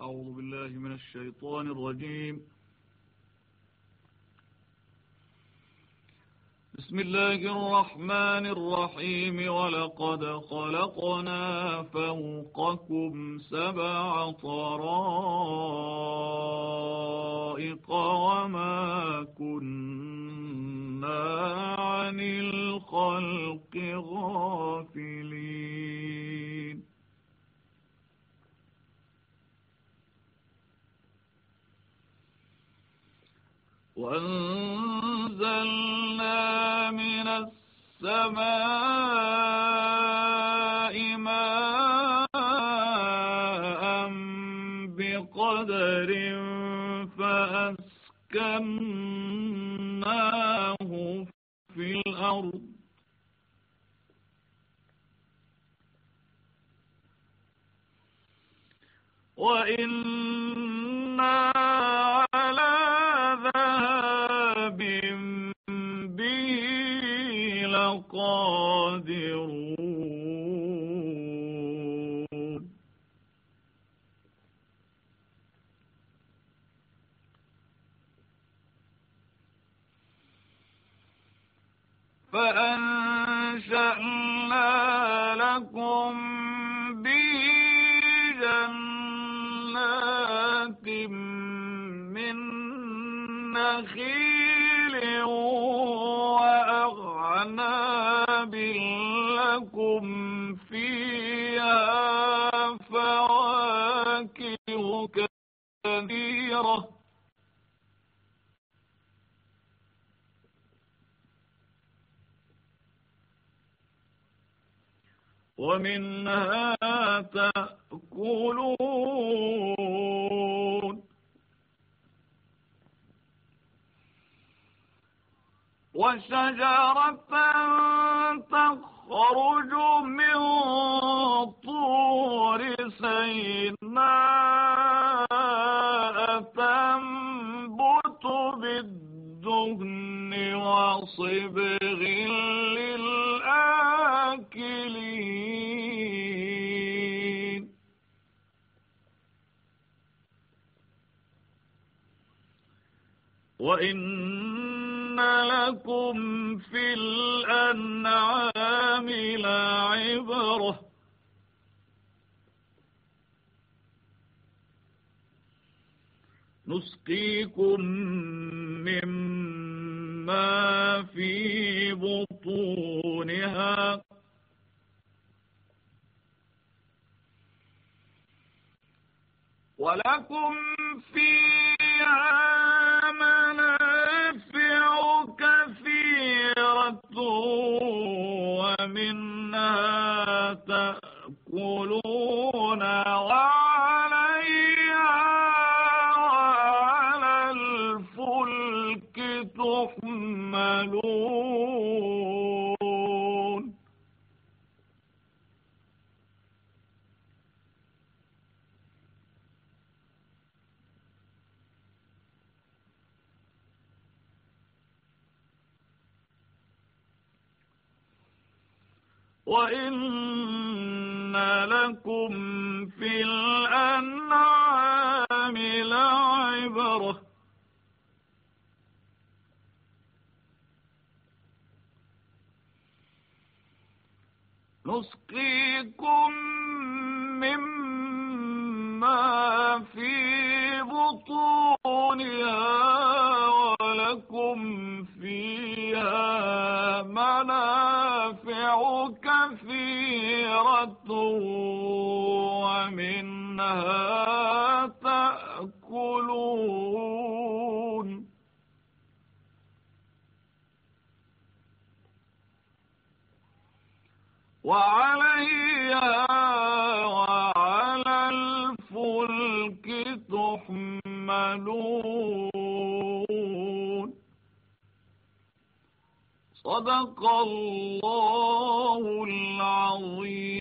أعوذ بالله من الشيطان الرجيم. بسم الله الرحمن الرحيم. ولقد خلقنا فوقكم 7 طرائق وما كنا عن الخلق غافلين. وأنزلنا من السماء ماء بقدر فأسكناه في الأرض وإنا على ذهاب به لقادرون. فأنشأنا لكم به جنات من نخيل وأعناب لكم فيها فواكه كثيرة ومنها تأكلون. وشجرة تخرج من طور سيناء تنبت بالدهن وصبغ للآكلين. وإن لكم في الأنعام لعبرة نسقيكم مما في بطونها ولكم فيها منافع كثيرة ومنها تأكلون وعليها وعلى الفلك تحملون. وإن لكم في الأنعام لعبرة نسقيكم مما في بطونها ولكم فيها منافع كثيرة ومنها تأكلون. وعليها وعلى الفلك تحملون. صدق الله العظيم.